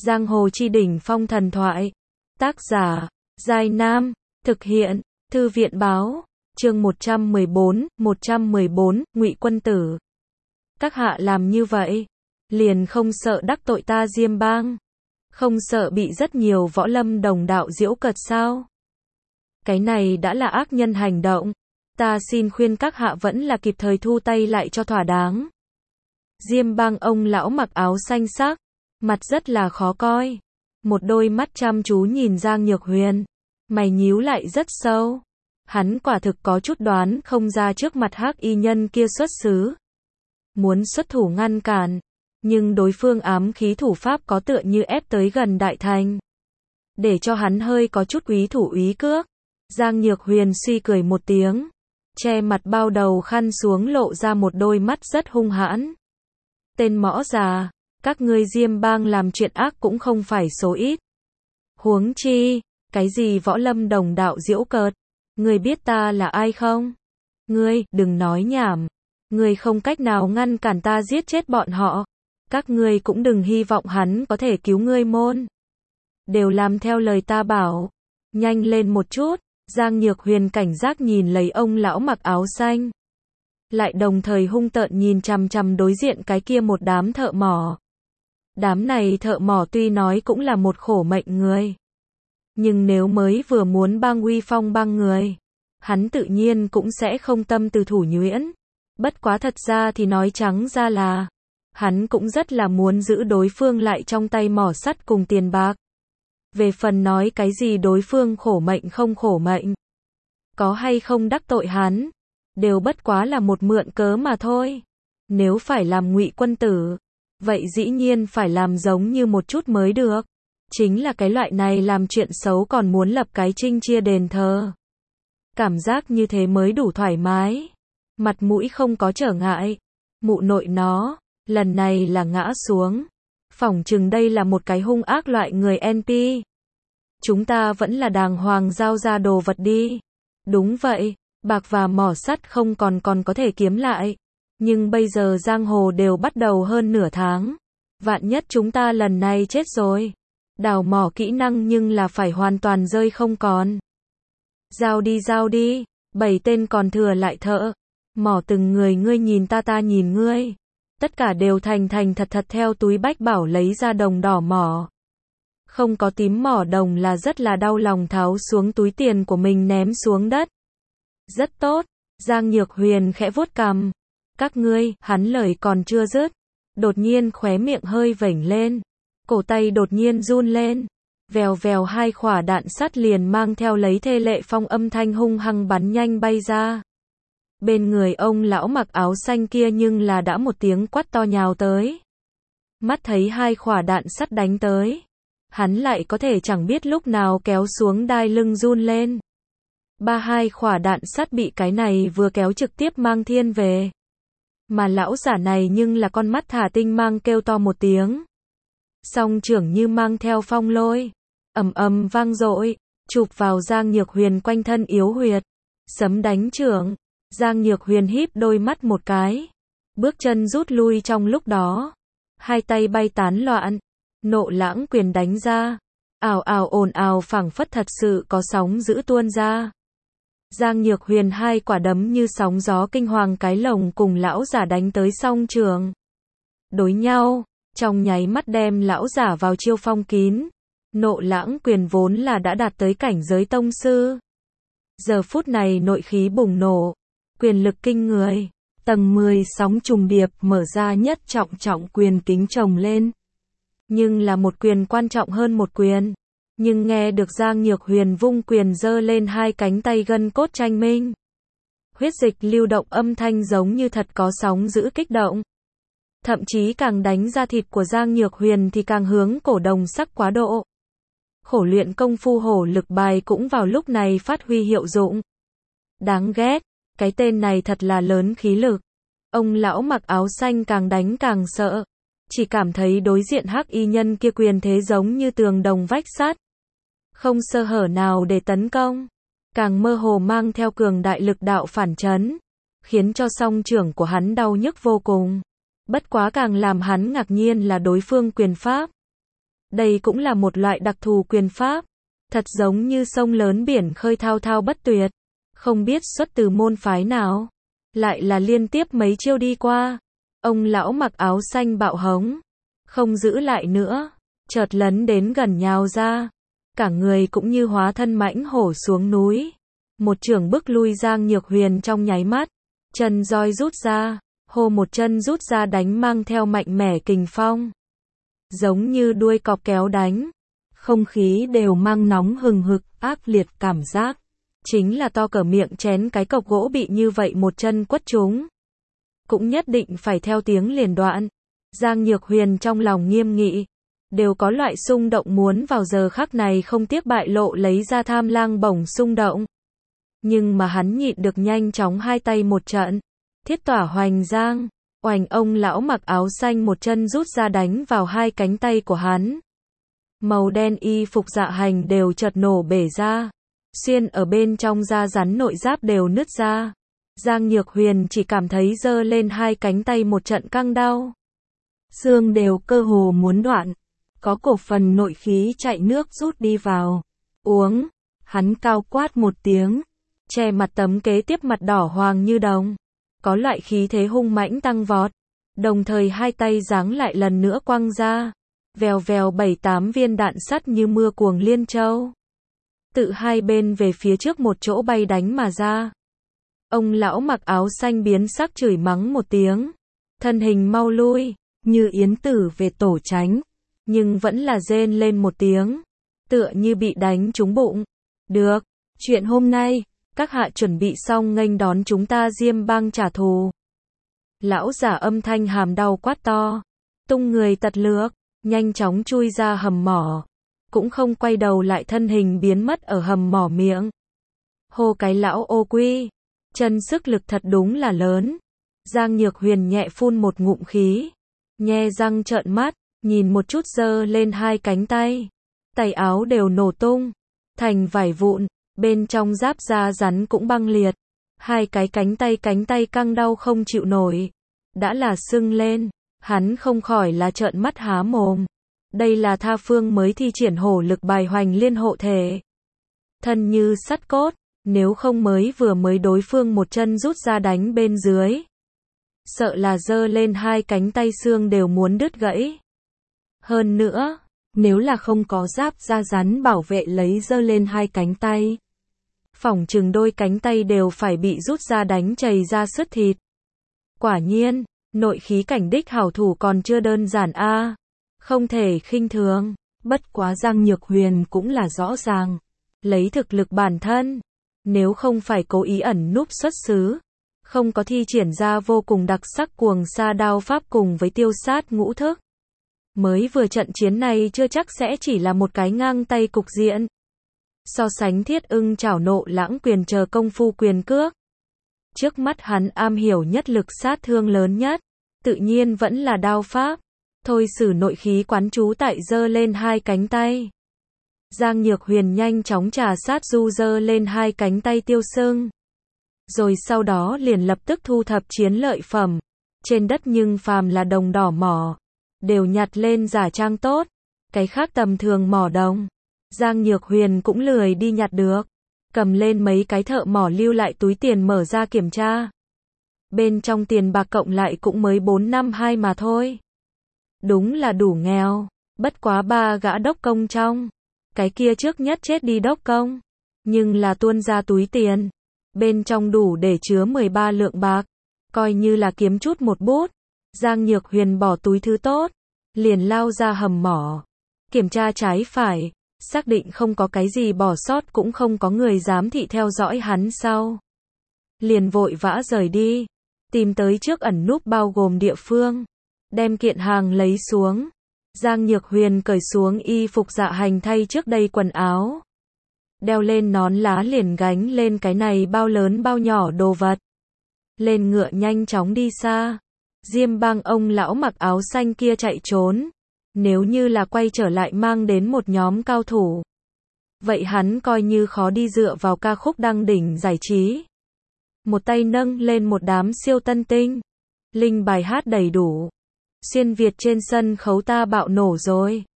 Giang hồ chi đỉnh phong thần thoại. Tác giả, Giai Nam. Thực hiện, Thư viện Báo. Chương 114, Ngụy Quân Tử. Các hạ làm như vậy, liền không sợ đắc tội ta Diêm Bang? Không sợ bị rất nhiều võ lâm đồng đạo giễu cợt sao? Cái này đã là ác nhân hành động. Ta xin khuyên các hạ vẫn là kịp thời thu tay lại cho thỏa đáng. Diêm Bang ông lão mặc áo xanh sắc, mặt rất là khó coi. Một đôi mắt chăm chú nhìn Giang Nhược Huyền, mày nhíu lại rất sâu. Hắn quả thực có chút đoán không ra trước mặt hắc y nhân kia xuất xứ. Muốn xuất thủ ngăn cản, nhưng đối phương ám khí thủ pháp có tựa như ép tới gần đại thành. Để cho hắn hơi có chút úy thủ úy cước. Giang Nhược Huyền suy cười một tiếng, che mặt bao đầu khăn xuống lộ ra một đôi mắt rất hung hãn. Tên mõ già, các ngươi Diêm Bang làm chuyện ác cũng không phải số ít. Huống chi, cái gì võ lâm đồng đạo giễu cợt, ngươi biết ta là ai không? Ngươi, đừng nói nhảm. Ngươi không cách nào ngăn cản ta giết chết bọn họ. Các ngươi cũng đừng hy vọng hắn có thể cứu ngươi môn. Đều làm theo lời ta bảo. Nhanh lên một chút. Giang Nhược Huyền cảnh giác nhìn lấy ông lão mặc áo xanh. Lại đồng thời hung tợn nhìn chằm chằm đối diện cái kia một đám thợ mỏ. Đám này thợ mỏ tuy nói cũng là một khổ mệnh người. Nhưng nếu mới vừa muốn bang uy phong bang người, hắn tự nhiên cũng sẽ không tâm từ thủ nhuyễn. Bất quá thật ra thì nói trắng ra là, hắn cũng rất là muốn giữ đối phương lại trong tay mỏ sắt cùng tiền bạc. Về phần nói cái gì đối phương khổ mệnh không khổ mệnh, có hay không đắc tội hắn, đều bất quá là một mượn cớ mà thôi. Nếu phải làm Ngụy Quân Tử, vậy dĩ nhiên phải làm giống như một chút mới được. Chính là cái loại này làm chuyện xấu còn muốn lập cái trinh chia đền thờ. Cảm giác như thế mới đủ thoải mái. Mặt mũi không có trở ngại. Mụ nội nó, lần này là ngã xuống. Phỏng chừng đây là một cái hung ác loại người NP. Chúng ta vẫn là đàng hoàng giao ra đồ vật đi. Đúng vậy, bạc và mỏ sắt không còn có thể kiếm lại. Nhưng bây giờ giang hồ đều bắt đầu hơn nửa tháng. Vạn nhất chúng ta lần này chết rồi. Đào mỏ kỹ năng nhưng là phải hoàn toàn rơi không còn. Giao đi, 7 tên còn thừa lại thợ. Mỏ từng người ngươi nhìn ta nhìn ngươi. Tất cả đều thành thật theo túi bách bảo lấy ra đồng đỏ mỏ. Không có tím mỏ đồng là rất là đau lòng tháo xuống túi tiền của mình ném xuống đất. Rất tốt, Giang Nhược Huyền khẽ vuốt cằm. Các ngươi, hắn lời còn chưa dứt. Đột nhiên khóe miệng hơi vểnh lên. Cổ tay đột nhiên run lên. Vèo vèo hai quả đạn sắt liền mang theo lấy thê lệ phong âm thanh hung hăng bắn nhanh bay ra. Bên người ông lão mặc áo xanh kia nhưng là đã một tiếng quát to nhào tới. Mắt thấy hai quả đạn sắt đánh tới. Hắn lại có thể chẳng biết lúc nào kéo xuống đai lưng run lên. Hai quả đạn sắt bị cái này vừa kéo trực tiếp mang thiên về. Mà lão giả này nhưng là con mắt thả tinh mang kêu to một tiếng. Song trưởng như mang theo phong lôi. Ầm ầm vang dội, chụp vào Giang Nhược Huyền quanh thân yếu huyệt. Sấm đánh trưởng. Giang Nhược Huyền híp đôi mắt một cái. Bước chân rút lui trong lúc đó. Hai tay bay tán loạn. Nộ lãng quyền đánh ra. Ào ào ồn ào phảng phất thật sự có sóng dữ tuôn ra. Giang Nhược Huyền hai quả đấm như sóng gió kinh hoàng cái lồng cùng lão giả đánh tới song trường. Đối nhau, trong nháy mắt đem lão giả vào chiêu phong kín. Nộ lãng quyền vốn là đã đạt tới cảnh giới tông sư. Giờ phút này nội khí bùng nổ, quyền lực kinh người. Tầng 10 sóng trùng điệp mở ra nhất trọng quyền kính chồng lên. Nhưng là một quyền quan trọng hơn một quyền. Nhưng nghe được Giang Nhược Huyền vung quyền giơ lên hai cánh tay gân cốt tranh minh. Huyết dịch lưu động âm thanh giống như thật có sóng dữ kích động. Thậm chí càng đánh ra thịt của Giang Nhược Huyền thì càng hướng cổ đồng sắc quá độ. Khổ luyện công phu hổ lực bài cũng vào lúc này phát huy hiệu dụng. Đáng ghét, cái tên này thật là lớn khí lực. Ông lão mặc áo xanh càng đánh càng sợ. Chỉ cảm thấy đối diện hắc y nhân kia quyền thế giống như tường đồng vách sắt. Không sơ hở nào để tấn công. Càng mơ hồ mang theo cường đại lực đạo phản chấn. Khiến cho song trưởng của hắn đau nhức vô cùng. Bất quá càng làm hắn ngạc nhiên là đối phương quyền pháp. Đây cũng là một loại đặc thù quyền pháp. Thật giống như sông lớn biển khơi thao thao bất tuyệt. Không biết xuất từ môn phái nào. Lại là liên tiếp mấy chiêu đi qua. Ông lão mặc áo xanh bạo hống. Không giữ lại nữa. Chợt lấn đến gần nhào ra. Cả người cũng như hóa thân mãnh hổ xuống núi. Một chưởng bức lui Giang Nhược Huyền trong nháy mắt. Chân roi rút ra. Hô một chân rút ra đánh mang theo mạnh mẽ kình phong. Giống như đuôi cọp kéo đánh. Không khí đều mang nóng hừng hực, ác liệt cảm giác. Chính là to cỡ miệng chén cái cọc gỗ bị như vậy một chân quất trúng. Cũng nhất định phải theo tiếng liền đoạn. Giang Nhược Huyền trong lòng nghiêm nghị. Đều có loại xung động muốn vào giờ khắc này không tiếc bại lộ lấy ra tham lang bổng xung động. Nhưng mà hắn nhịn được nhanh chóng hai tay một trận. Thiết tỏa hoành giang. Oành ông lão mặc áo xanh một chân rút ra đánh vào hai cánh tay của hắn. Màu đen y phục dạ hành đều chợt nổ bể ra. Xuyên ở bên trong da rắn nội giáp đều nứt ra. Giang Nhược Huyền chỉ cảm thấy giơ lên hai cánh tay một trận căng đau. Xương đều cơ hồ muốn đoạn. Có cổ phần nội khí chạy nước rút đi vào. Uống. Hắn cao quát một tiếng. Che mặt tấm kế tiếp mặt đỏ hoàng như đồng. Có loại khí thế hung mãnh tăng vọt. Đồng thời hai tay giáng lại lần nữa quăng ra. Vèo vèo 7-8 viên đạn sắt như mưa cuồng liên châu. Tự hai bên về phía trước một chỗ bay đánh mà ra. Ông lão mặc áo xanh biến sắc chửi mắng một tiếng. Thân hình mau lui, như yến tử về tổ tránh. Nhưng vẫn là rên lên một tiếng. Tựa như bị đánh trúng bụng. Được, chuyện hôm nay, các hạ chuẩn bị xong nghênh đón chúng ta Diêm Bang trả thù. Lão giả âm thanh hàm đau quát to. Tung người tật lược, nhanh chóng chui ra hầm mỏ. Cũng không quay đầu lại thân hình biến mất ở hầm mỏ miệng. Hô cái lão ô quy. Chân sức lực thật đúng là lớn. Giang Nhược Huyền nhẹ phun một ngụm khí. Nhe răng trợn mắt, nhìn một chút giơ lên hai cánh tay. Tay áo đều nổ tung. Thành vải vụn, bên trong giáp da rắn cũng băng liệt. Hai cái cánh tay căng đau không chịu nổi. Đã là sưng lên, hắn không khỏi là trợn mắt há mồm. Đây là tha phương mới thi triển hổ lực bài hoành liên hộ thể. Thân như sắt cốt, nếu không mới đối phương một chân rút ra đánh bên dưới. Sợ là giơ lên hai cánh tay xương đều muốn đứt gãy. Hơn nữa, nếu là không có giáp da rắn bảo vệ lấy giơ lên hai cánh tay. Phỏng chừng đôi cánh tay đều phải bị rút ra đánh chày ra sứt thịt. Quả nhiên, nội khí cảnh đích hảo thủ còn chưa đơn giản a. Không thể khinh thường, bất quá Giang Nhược Huyền cũng là rõ ràng. Lấy thực lực bản thân, nếu không phải cố ý ẩn núp xuất xứ, không có thi triển ra vô cùng đặc sắc cuồng sa đao pháp cùng với tiêu sát ngũ thức. Mới vừa trận chiến này chưa chắc sẽ chỉ là một cái ngang tay cục diện. So sánh Thiết Ưng chảo nộ lãng quyền chờ công phu quyền cước. Trước mắt hắn am hiểu nhất lực sát thương lớn nhất, tự nhiên vẫn là đao pháp. Thôi sử nội khí quán trú tại giơ lên hai cánh tay. Giang Nhược Huyền nhanh chóng trà sát du giơ lên hai cánh tay tiêu sưng. Rồi sau đó liền lập tức thu thập chiến lợi phẩm. Trên đất nhưng phàm là đồng đỏ mỏ, đều nhặt lên giả trang tốt. Cái khác tầm thường mỏ đồng, Giang Nhược Huyền cũng lười đi nhặt được. Cầm lên mấy cái thợ mỏ lưu lại túi tiền mở ra kiểm tra. Bên trong tiền bạc cộng lại cũng mới 452 mà thôi. Đúng là đủ nghèo, bất quá ba gã đốc công trong. Cái kia trước nhất chết đi đốc công, nhưng là tuôn ra túi tiền. Bên trong đủ để chứa 13 lượng bạc, coi như là kiếm chút một bút. Giang Nhược Huyền bỏ túi thứ tốt, liền lao ra hầm mỏ. Kiểm tra trái phải, xác định không có cái gì bỏ sót cũng không có người giám thị theo dõi hắn sau. Liền vội vã rời đi, tìm tới trước ẩn núp bao gồm địa phương. Đem kiện hàng lấy xuống. Giang Nhược Huyền cởi xuống y phục dạ hành thay trước đây quần áo. Đeo lên nón lá liền gánh lên cái này bao lớn bao nhỏ đồ vật. Lên ngựa nhanh chóng đi xa. Diêm Bang ông lão mặc áo xanh kia chạy trốn. Nếu như là quay trở lại mang đến một nhóm cao thủ. Vậy hắn coi như khó đi dựa vào ca khúc đăng đỉnh giải trí. Một tay nâng lên một đám siêu tân tinh. Linh bài hát đầy đủ. Xuyên Việt trên sân khấu ta bạo nổ rồi.